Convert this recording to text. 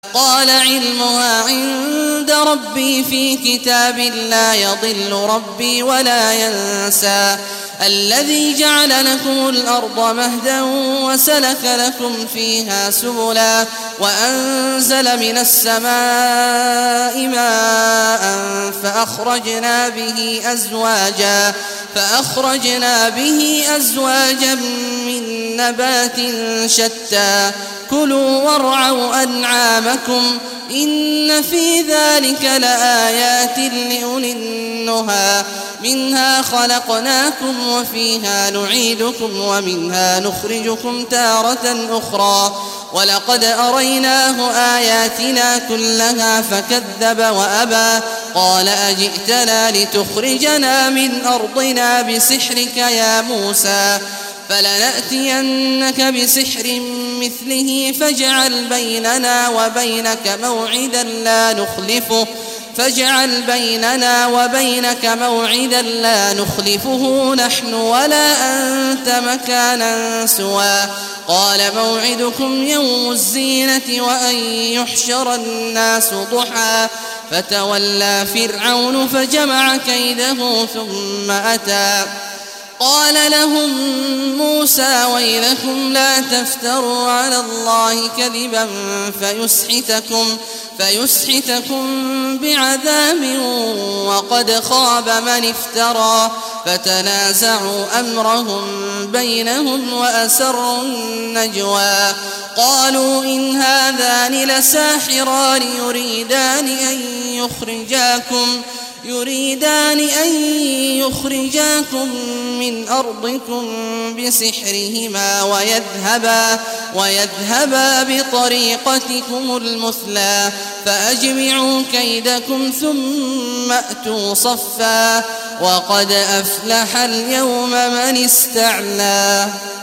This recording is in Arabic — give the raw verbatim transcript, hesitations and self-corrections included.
قال علمها عند ربي في كتاب لا يضل ربي ولا ينسى الذي جعل لكم الأرض مهدا وسلك لكم فيها سبلا وأنزل من السماء ماء فأخرجنا به أزواجا فأخرجنا به أزواجا من نبات شتى كلوا وارعوا أنعامكم إن في ذلك لآيات لأولي النهى منها خلقناكم وفيها نعيدكم ومنها نخرجكم تارة أخرى ولقد أريناه آياتنا كلها فكذب وأبى قال أجئتنا لتخرجنا من أرضنا بسحرك يا موسى فلنأتينك بسحر مثله فاجعل بيننا وبينك موعدا لا نخلفه فاجعل بيننا وبينك موعدا لا نخلفه نحن ولا أنت مكانا سوى قال موعدكم يوم الزينة وأن يحشر الناس ضحى فتولى فرعون فجمع كيده ثم أتى قال لهم موسى ويلكم لا تفتروا على الله كذبا فيسحتكم, فيسحتكم بعذاب وقد خاب من افترى فتنازعوا أمرهم بينهم وأسروا النجوى قالوا إن هذان لساحران يريدان أن يخرجاكم يريدان أن يخرجاكم من أرضكم بسحرهما ويذهبا, ويذهبا بطريقتكم المثلى فأجمعوا كيدكم ثم أتوا صفا وقد أفلح اليوم من استعلى.